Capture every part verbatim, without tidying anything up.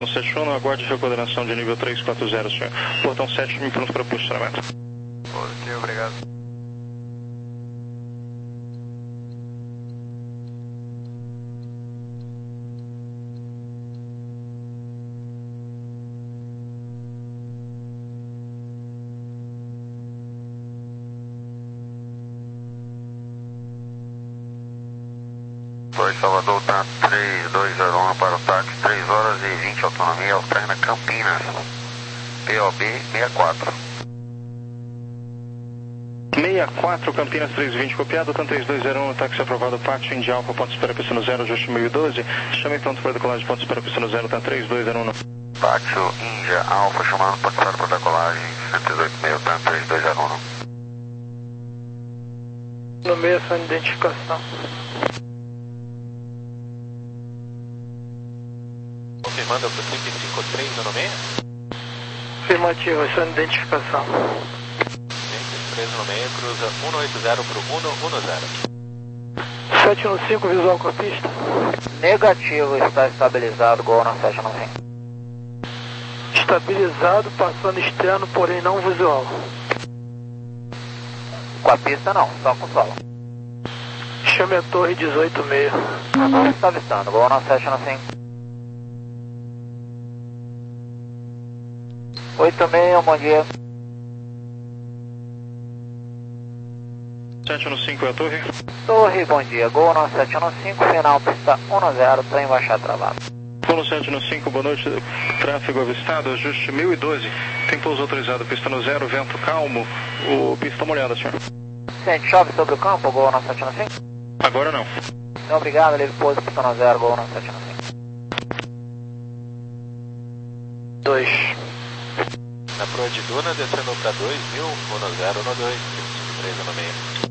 sete um, aguarde recoordenação de nível três quatro zero, senhor. Portão sete, me pronto para posicionamento. Positivo, obrigado. dois Salvador, tá três dois zero um para o táxi, três horas e vinte autonomia, alterna Campinas, P O B sessenta e quatro. sessenta e quatro, Campinas três vinte, copiado, TAM três dois zero um, táxi aprovado, pátio, Indy Alfa, ponto espera, pista no zero, ajuste mil e doze, chame pronto para decolagem, ponto espera, pista no zero, TAM três dois zero um. Pátio, Índia Alfa, chamando ponto espera para decolagem, cento e dezoito meio, TAM três dois zero um. No meio, sua identificação. Confirmando para o trinta e cinco três zero seis. Afirmativa, sua identificação. trinta e três zero seis, cruza cento e oitenta para o cento e dez. sete um cinco, visual com a pista. Negativo, está estabilizado, Gol na sete um cinco. Estabilizado, passando externo, porém não visual. Com a pista não, só com solo. Chame a torre dezoito meio. Está avistando, Gol na sete um cinco. oito meio, bom dia. sete um cinco é a torre. Torre, bom dia. Gol no sete um cinco, final pista um zero, trem baixar travado. Gol sete um cinco, boa noite. Tráfego avistado, ajuste mil e doze. Tem pouso autorizado, pista no zero, vento calmo. O pista molhada, senhor. Sente, chove sobre o campo, Gol no sete um cinco? Agora não. Não, obrigado, livre pouso, pista no zero, Gol no sete um cinco. dois. Na proa de Duna, descendo para dois mil, um zero um dois, trinta e cinco três zero seis.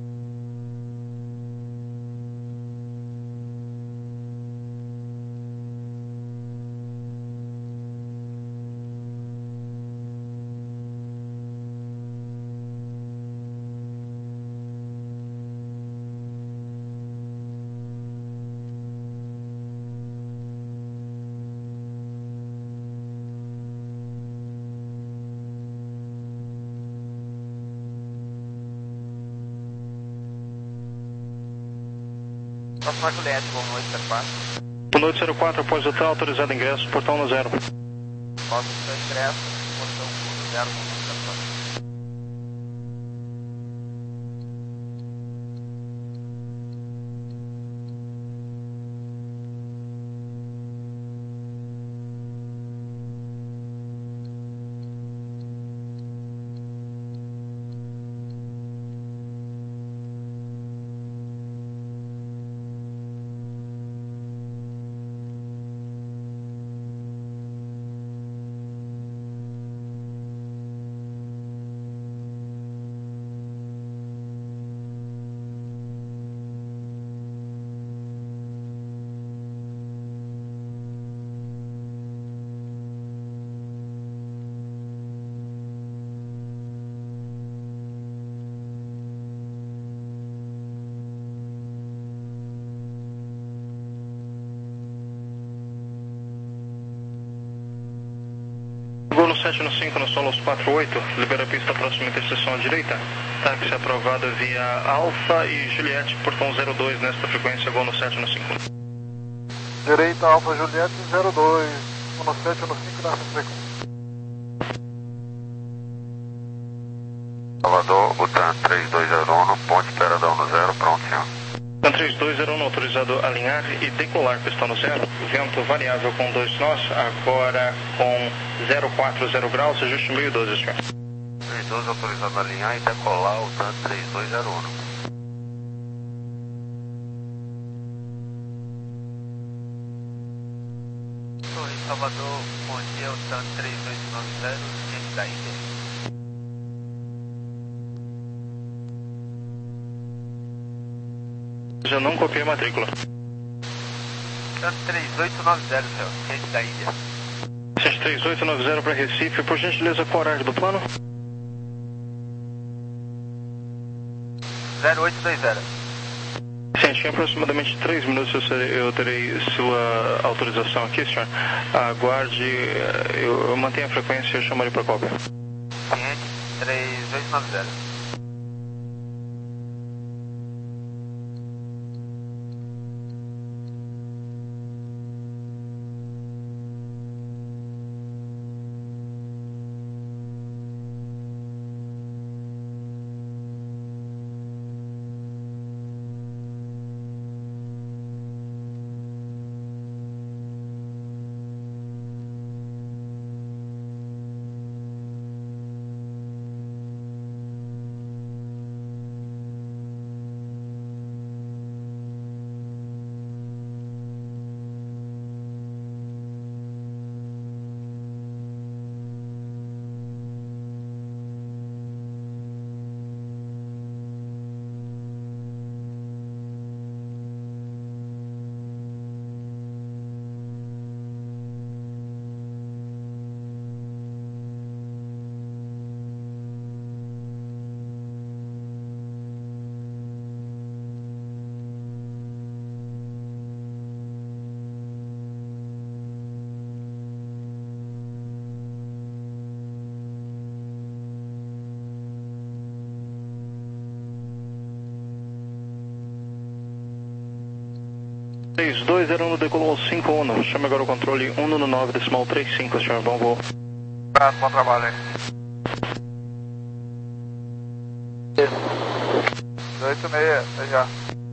Próxima Juliette, boa noite, zero quatro. Boa noite, zero quatro, após hotel, autorizado ingresso, portão no zero. Posso seu ingresso, portão no zero, zero quatro. Gol sete um cinco, no solo aos quatro oito, libera a pista próxima interseção à direita. Táxi aprovado via Alfa e Juliette, portão zero dois nesta frequência, Gol no sete um cinco. Direita, Alfa Juliette, zero dois, um sete um cinco nessa frequência. Salvador, o TAM três dois zero um, ponte espera da um zero, pronto, senhor. TAM três dois zero um, autorizado a alinhar e decolar, pista no zero. Vento variável com dois nós, agora com zero quatro zero graus, ajuste mil e doze, senhor. três dois autorizado a alinhar e decolar o TAM três dois zero um. Torre Salvador, bom dia, o TAM três dois nove zero, gente da Índia. Já não copiei a matrícula. TAM três oito nove zero, senhor, gente da Índia. sete três oito nove zero para Recife, por gentileza, qual horário do plano? zero oito dois zero. Sim, Em aproximadamente três minutos eu, serei, eu terei sua autorização aqui, senhor. Aguarde, eu, eu mantenho a frequência e eu chamarei para cópia. Cliente três dois nove zero. três dois zero um decolou cinco um, chame agora o controle um no nove decimal trinta e cinco, senhor, bom voo. Prato, bom trabalho aí. oito seis, até já.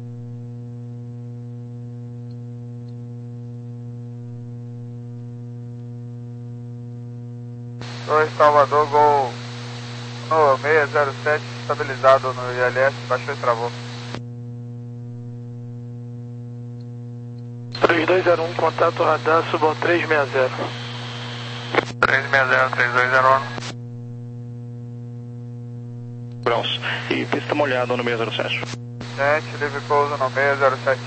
dois Salvador, Gol no seis zero sete, estabilizado no I L S, baixou e travou. três dois zero um, contato radar, subam três seis zero. três seis zero, três dois zero um. Graus. E pista molhada no seis zero sete. Gente, livre pouso no seis zero sete.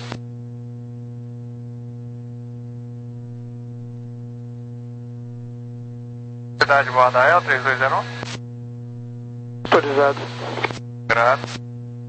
Cidade borda é o três dois zero um? Autorizado. Graças.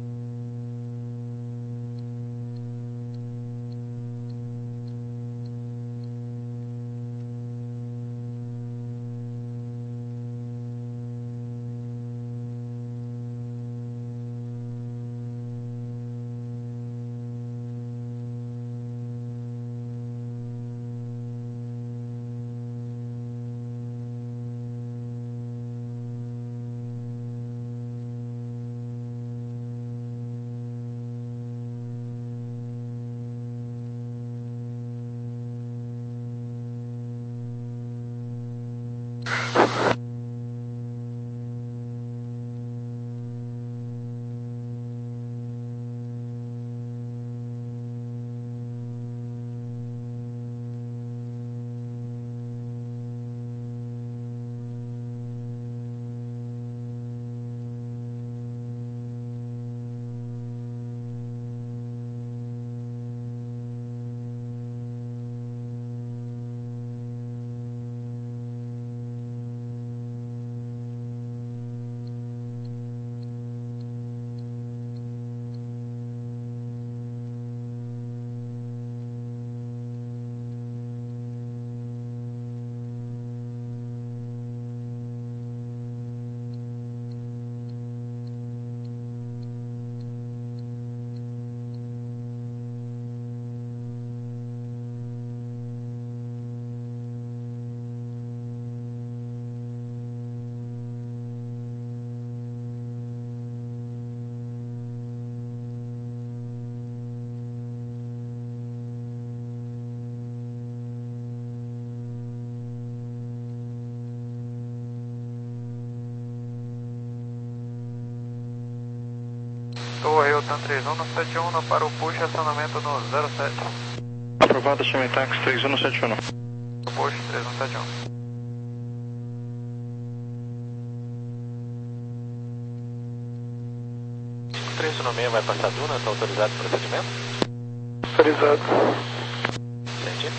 Torre Hilton três um no sete um para o push acionamento no zero sete. Aprovado, chame táxi três um no sete um. Push três um sete um. três um seis vai passar Duna, está autorizado o procedimento? Autorizado. Sente.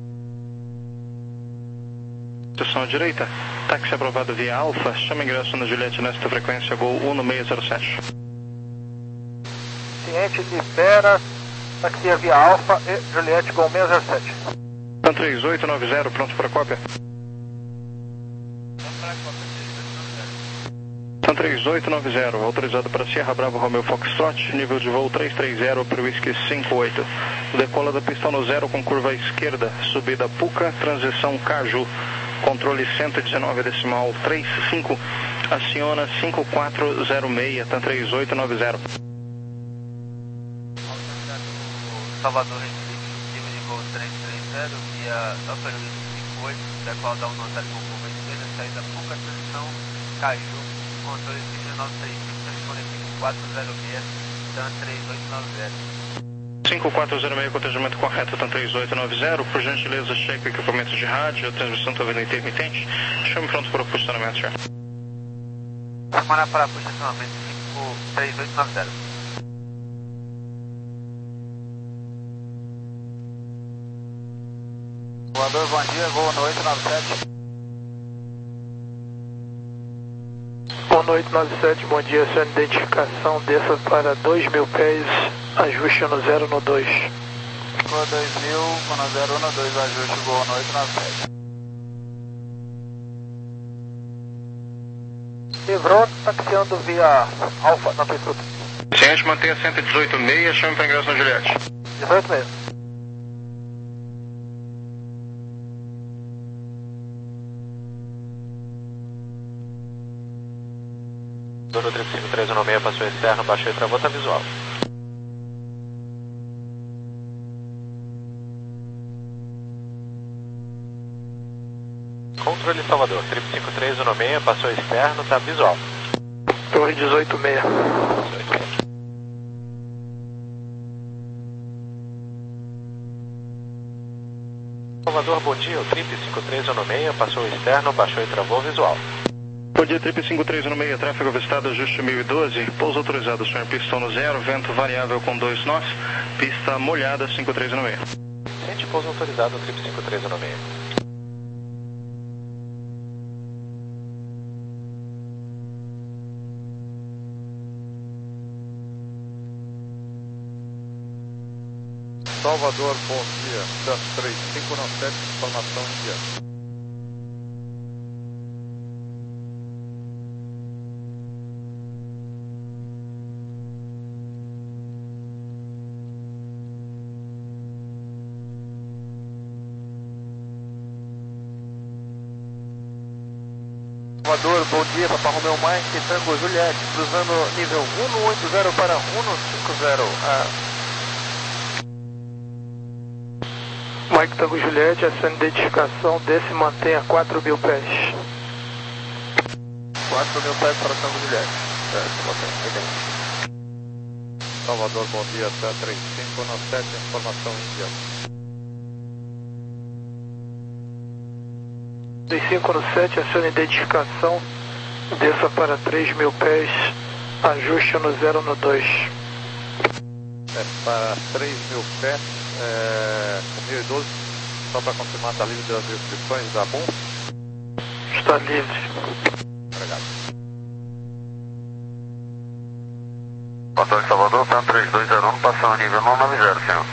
Seção à direita, táxi aprovado via Alfa, chame ingresso na Juliette nesta frequência, Gol um no seis zero sete. Sim, ciente, libera taxia via Alfa e Juliette Gol seis zero sete. TAM três oito nove zero, pronto para cópia. TAM três oito nove zero, autorizado para Sierra Bravo Romeo Foxtrot, nível de voo três três zero para o Whisky cinco oito. Decola da pista no zero com curva à esquerda, subida Puca, transição Caju, controle cento e dezenove decimal trinta e cinco, aciona cinco quatro zero seis, TAM três oito nove zero. Salvador Recife, nível de voo três três zero, via Upper Whisky cinco oito, decola da Unotário com curva à esquerda, saída Puca, transição Caju, controle cinco nove três cinco, telefone cinco quatro zero seis, TAM três oito nove zero. cinco quatro zero seis, cotejamento correto, TAM três oito nove zero. Por gentileza, cheque o equipamento de rádio, a transmissão está vindo intermitente. Chame pronto para o posicionamento já. Semana para posicionamento cinco três oito nove zero. Voador, bom dia, voo no oito nove sete. um oito nove sete, bom dia, sua identificação, desça para dois mil pés, ajuste no zero no dois. Voo dois mil, no zero no dois, ajuste, voo no oito nove sete. Livrou, taxiando via Alfa, na tua escuta. Ciente, mantenha cento e dezoito seis, chame para ingresso na Juliette. dezoito seis. Dono três cinco três um seis, passou externo, baixou e travou, tá visual. Controle Salvador, três cinco três um seis, passou externo, tá visual. Torre dezoito seis. Salvador, bom dia, o trip cinco três um seis, passou externo, baixou e travou, visual. Bom dia, Trip cinco três um seis, tráfego avistado, ajuste mil e doze, pouso autorizado, senhor, pistão no zero, vento variável com dois nós, pista molhada cinco três um seis. Ciente, pouso autorizado, trip cinco três um seis. Salvador, bom dia, TAM três cinco nove sete, informação India. Salvador, bom dia, Papa Romeo Mike, Tango Juliette, cruzando nível um oito zero para um cinco zero. Ah. Mike Tango Juliette, essa identificação, desce e mantenha quatro mil pés. quatro mil pés para Tango Juliette. Certo, ok, Salvador, bom dia, TAM três cinco nove sete, informação Índia. três cinco nove sete, aciona identificação, desça para três mil pés, ajuste no zero no dois. É, para três mil pés, é, com mil e doze, só para confirmar, está livre das restrições da B U M? Está livre. Obrigado. Motor de Salvador, TAM três dois zero um, passando nível um nove zero, senhor.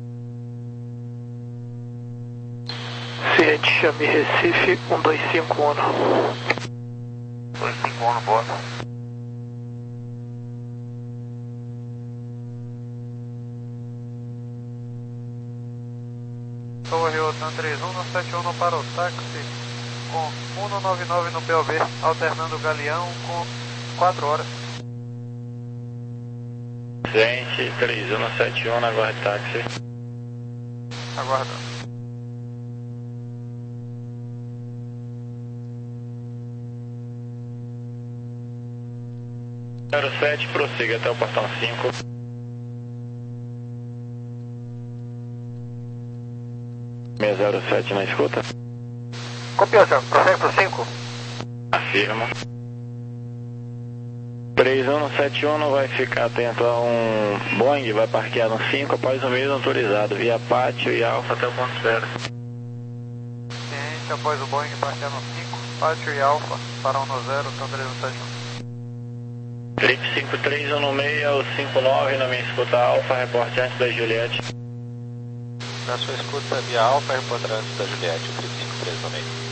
Ciente, chame Recife, um dois cinco um. dois cinco um, boa. Torre TAM três um nove sete um para o táxi, com um nove nove no P O B, alternando o Galeão com quatro horas. Ciente, três um sete um, aguarde táxi. Aguardando. zero sete, prossiga até o portão cinco. seis zero sete na escuta. Copiou, senhor. Prossegue para o cinco. Afirma. três um sete um vai ficar atento a um Boeing, vai parquear no cinco após o mesmo autorizado, via pátio e alfa até o ponto zero. Ciente, após o Boeing parquear no cinco, pátio e alfa, para um no zero, TAM três um sete um. Felipe cinco três um seis ao cinco nove na minha escuta Alfa, reporte antes da Juliette. Na sua escuta via Alfa, reporte antes da Juliette, o Felipe cinco três um seis.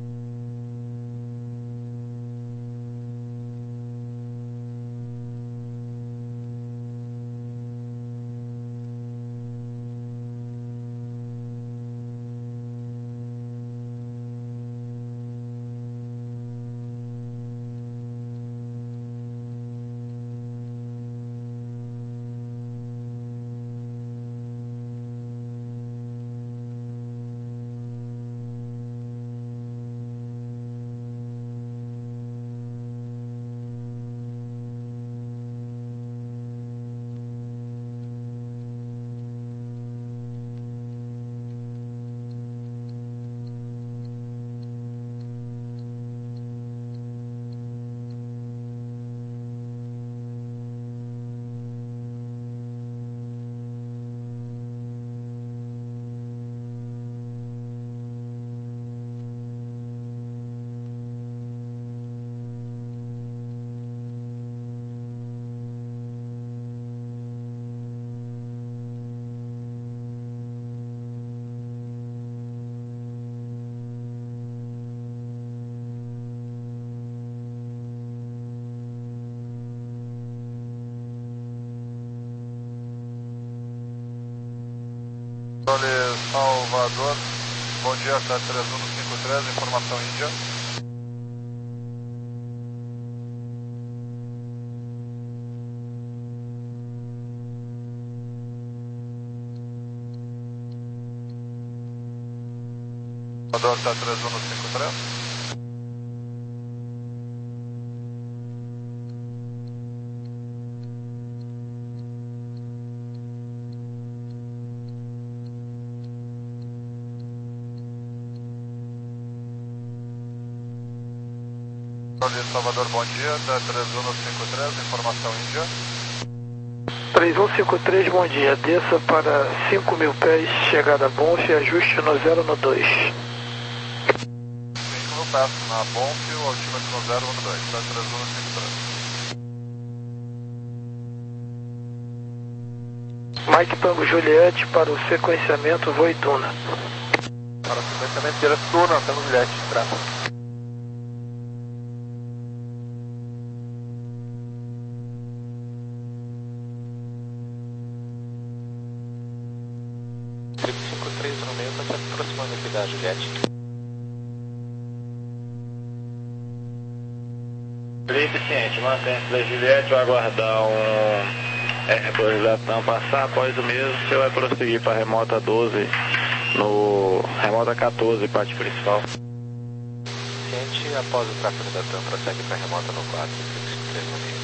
Salvador, bom dia, sete três um cinco três, informação Índia. Salvador, sete três um cinco três. Salvador, bom dia, três um cinco três, informação Índia. três um cinco três, bom dia, desça para cinco mil pés, chegada Bonf, ajuste no zero no dois. cinco mil pés, na Bonf, o altímetro no zero no dois, três um cinco três. Mike Tango Juliette para o sequenciamento Voituna. Para o sequenciamento direto Tuna, Tango Juliette, tráfego. cinco três um seis está se aproximando aqui da Juliette. Felipe ciente, mantém-se da Juliette, vai aguardar um é, reposição passar, após o mesmo você vai prosseguir para a remota doze, no remota quatorze, parte principal. Ciente, após o tráfego da TAM, prossegue para a remota no quatro, cinco três um seis.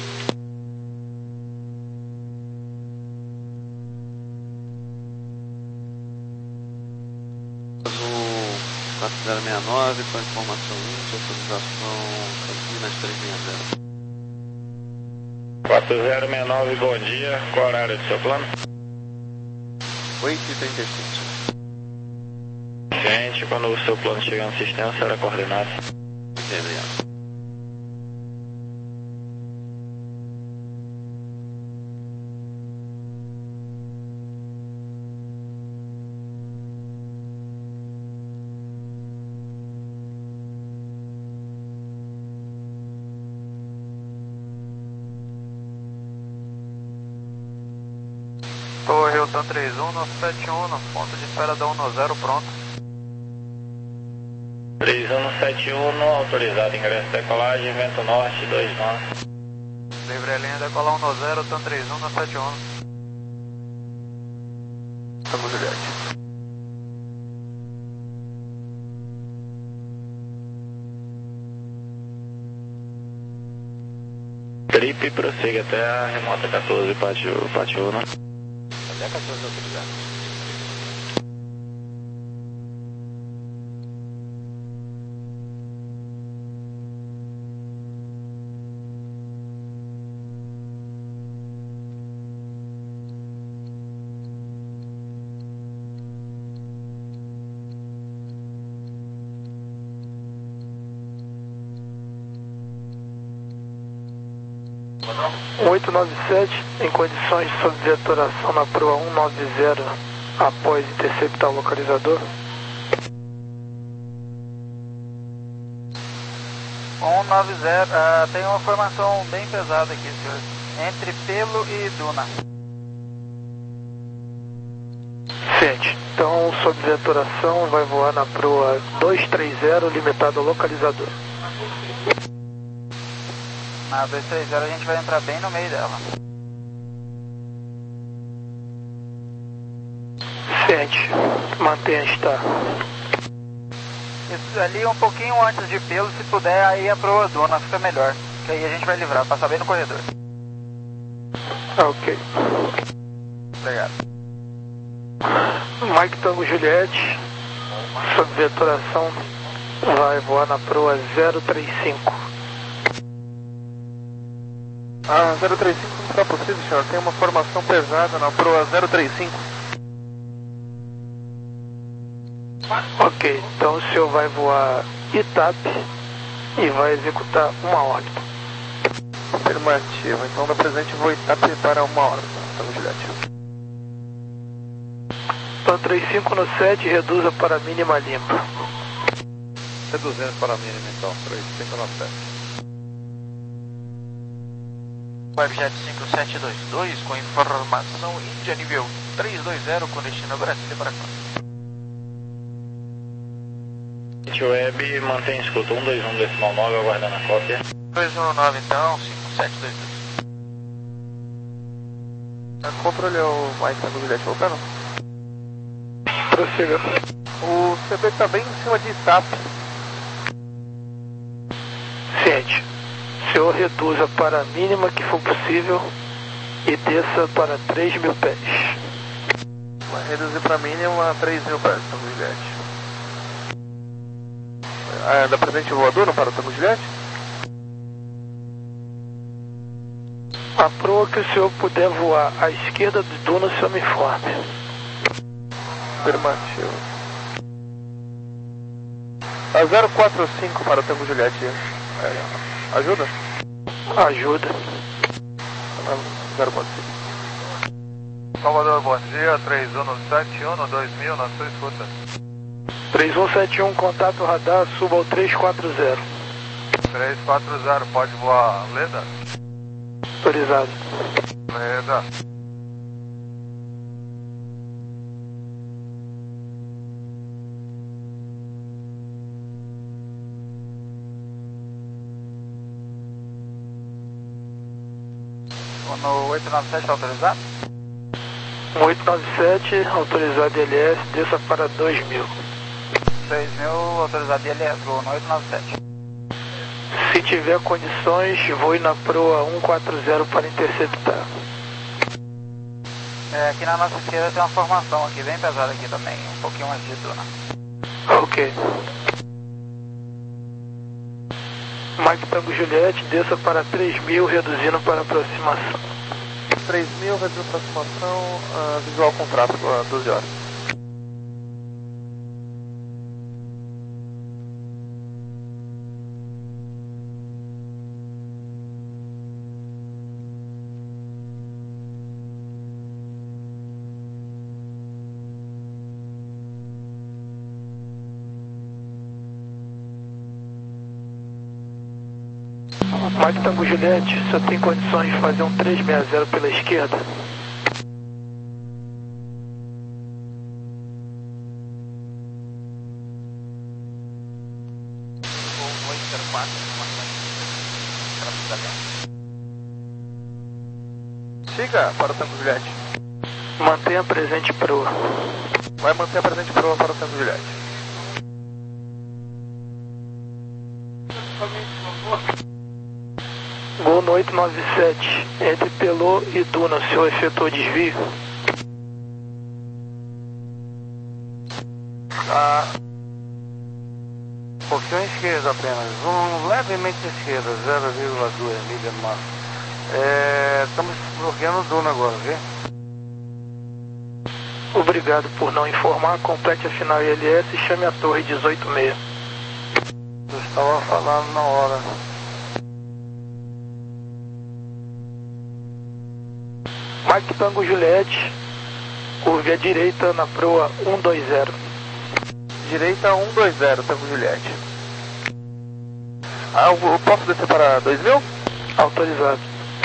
quatro zero seis nove, com a informação índia, autorização Campinas trezentos e sessenta. quatro zero seis nove, bom dia, qual horário do seu plano? oito e trinta e cinco. Gente, quando o seu plano chegar no sistema, será coordenado. Obrigado. Torre Hilton três um, nosso sete um, no ponto de espera da um no zero, pronto. três um sete um, autorizado, ingresso decolagem, vento norte, dois nove. Livre a linha, decolar um no zero, Hilton três um, no sete um. Tango Juliette. Trip prossiga até a remota quatorze, pátio, pátio um. Até quatorze autorizados. oito nove sete, em condições de subvetoração na proa cento e noventa após interceptar o localizador. cento e noventa, uh, tem uma formação bem pesada aqui, senhor. Entre Pelo e Duna. Ciente. Então, sob vetoração, vai voar na proa duzentos e trinta, limitado ao localizador. Na duzentos e trinta a gente vai entrar bem no meio dela. Ciente. Mantenha estar. Isso ali um pouquinho antes de Pelo, se puder, aí a proa Duna fica melhor. Que aí a gente vai livrar, passar bem no corredor. Ok. Obrigado. Mike Tango Juliette, sob vetoração, vai voar na proa zero três cinco. Ah, zero três cinco não será possível, senhor. Tem uma formação pesada na proa zero três cinco. Ok, então o senhor vai voar I T A P e vai executar uma órbita. Afirmativo, então da presente vou I T A P para uma hora. Tango Juliette. Então trinta e cinco no sete, reduza para a mínima limpa. Reduzindo para a mínima então, trinta e cinco no sete. Webjet cinco sete dois dois com informação Índia nível três dois zero com destino Brasília para cá. Web, mantém escuta um dois um decimal nove, aguardando a cópia. dois um nove então, cinco sete dois dois. Controle é o Mike Tango Juliette voltando. Prossiga. O C B está bem em cima de I T A P. Ciente. O senhor reduza para a mínima que for possível e desça para três mil pés. Vai reduzir para a mínima a três mil pés, Tango Juliette. Ah, da presente voador, não para o Tango Juliette? A proa que o senhor puder voar à esquerda do Duna, o senhor me informe. Afirmativo. A zero quatro cinco para o Tango Juliette. É, ajuda? Ajuda. zero quatro cinco. Salvador, bom dia, três um sete um dois mil, na sua escuta. três um sete um, contato radar, suba ao três quatro zero. três quatro zero, pode voar Leda? Autorizado. Leda. No oito nove sete, autorizado? oito nove sete, autorizado I L S, desça para dois mil. dois mil, autorizado I L S, voo no oito nove sete. Se tiver condições, voe na proa cento e quarenta para interceptar. É, aqui na nossa esquerda tem uma formação aqui, bem pesada aqui também, um pouquinho antes de Duna. Ok. Mike Tango Juliette, desça para três mil, reduzindo para aproximação. três mil, reduzindo aproximação, uh, visual contrato, uh, doze horas. Mike Tango Juliette, só tem condições de fazer um três seis zero pela esquerda? Siga para o Tango Juliette. Mantenha presente proa. Vai manter a presente proa para o Tango Juliette. Gol no oito nove sete, entre Pelô e Duna, o senhor efetuou desvio? Ah, um pouquinho à esquerda apenas, um, levemente à esquerda, zero vírgula dois milha no máximo. É, estamos bloqueando o Duna agora, viu? Obrigado por não informar, complete a final I L S e chame a torre dezoito seis. Eu estava falando na hora. Mike Tango Juliette, curve à direita na proa um dois zero. Direita um dois zero, Tango Juliette. Ah, eu eu posso descer para dois mil? Autorizado.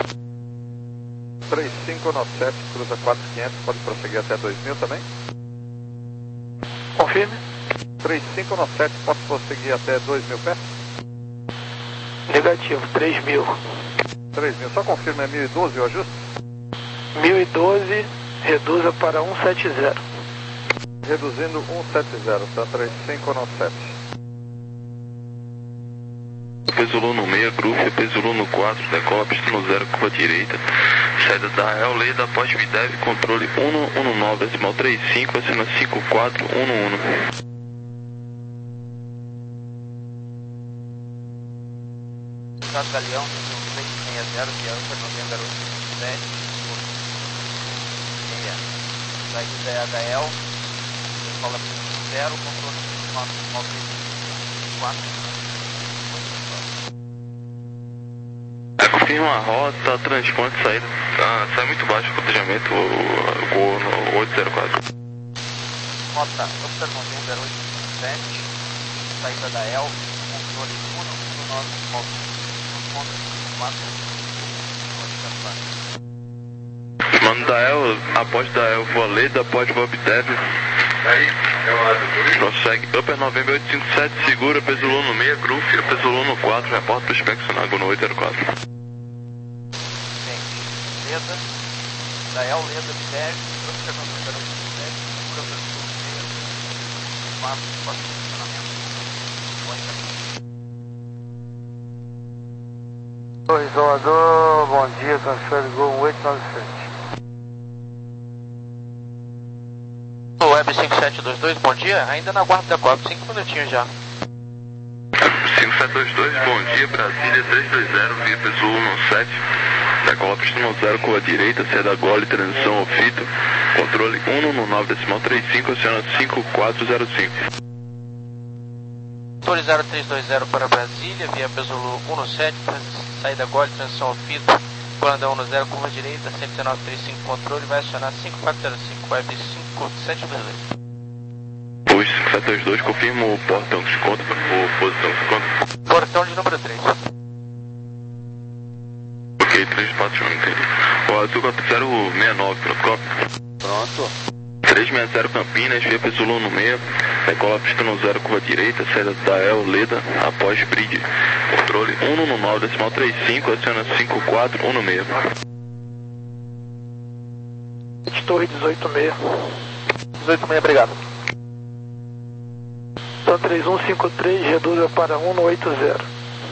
três cinco nove sete, cruza quatro quinhentos, pode prosseguir até dois mil também? Confirme. três cinco nove sete, pode prosseguir até dois mil pés? Negativo, três mil. três mil, só confirma, é mil e doze o ajuste? mil e doze, reduza para cento e setenta. Reduzindo cento e setenta, tá? três cinco nove sete. Peso no meio, groove, peso no quatro, decola, pista no zero, curva direita. Saída da E L, leda, pós Videv, controle um um nove, decimal trinta e cinco, acima cinco quatro um um. Estado Galeão, seis seis zero, via Alfa, November oito sete, saída da E H L, decola pista no zero, controle decimal trinta e quatro. Confirma a rota, transponde, saída. Ah, sai muito baixo o cotejamento, o gol no oito zero quatro. Rota Upper November oito sete, saída da E L, controle um um nove, ponto quatro, Mano da E L, após da E L, voa Leda, após voa Bitev. Prossegue, Upper November oito cinco sete, segura, peso no meio, groove, peso no quatro, reporta para inspecionar gol no oito zero quatro. Leda, da E L, Leda, Bitev, Upper November oito cinco sete, segura, peso no meio, quatro, quatro, funcionamento. Oi, Salvador, bom dia, transfer de gol oito nove sete. Web cinco sete dois dois, bom dia. Ainda na guarda da Copa, cinco minutinhos já. cinco sete dois dois, bom dia, Brasília três dois zero, via peso um sete. Decola pista no zero, curva direita, saída gole, transição ao fito. Controle um um nove, decimal trinta e cinco, oceano cinco quatro zero cinco. Torre zero três dois zero para Brasília, via Pesolo um sete, saída gole, transição ao fito. Planda um zero, curva direita, cento e nove trinta e cinco, controle, vai acionar cinco quatro zero cinco, web cinco sete dois dois. Os cinco sete dois dois, confirma o portão de conta, ou posição de conta. Portão de número três. Ok, três quatro um, entendi. O azul quatro zero seis nove, pronto, copy. Pronto. três seis zero Campinas, via Pesolo no meio, decola pista no zero, curva direita, saída da E L, Leda, após bridge. Controle um um nove, decimal trinta e cinco, aciona cinco quatro um seis. Torre dezoito seis. dezoito seis, obrigado. Então três um cinco três, reduza para um oito zero.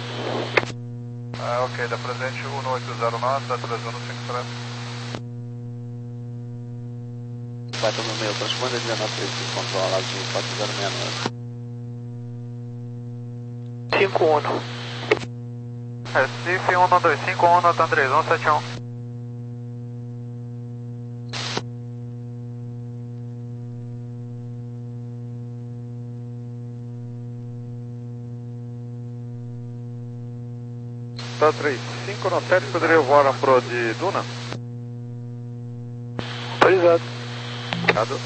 Ah, ok, da presente um oito zero nove, da três um cinco três. Vai estar no meio, transponda dezenove três cinco, controla lá de quatro zero seis nove. cinco um. Recife um dois cinco um, nota três um sete um. Tá, três cinco nove sete, poderia voar a pro de Duna? Autorizado. Obrigado.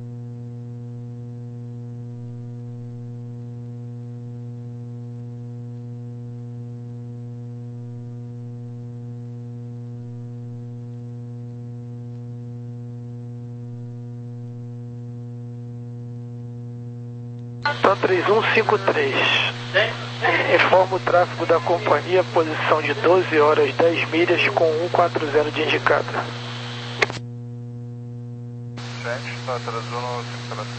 Então três um cinco três. Informa o tráfego da companhia, posição de doze horas dez milhas com cento e quarenta de indicada. Gente, tá, três um cinco três.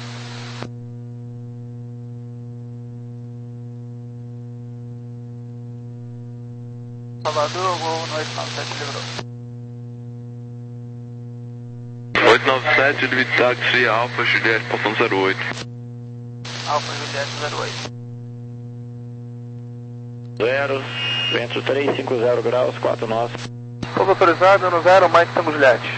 Salvador, voo no oito nove sete, livrou. oito nove sete, Livre Táxi, Alfa, Juliette, portão zero oito. Alfa Juliette zero oito. zero, vento três cinco zero graus, quatro nós. Fogo autorizado no zero, Mike Tango Juliette.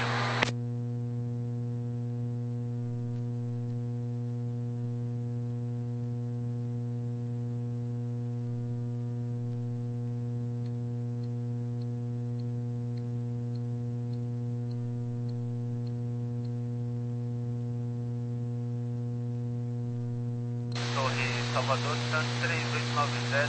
Salvador, Santos três oito nove zero.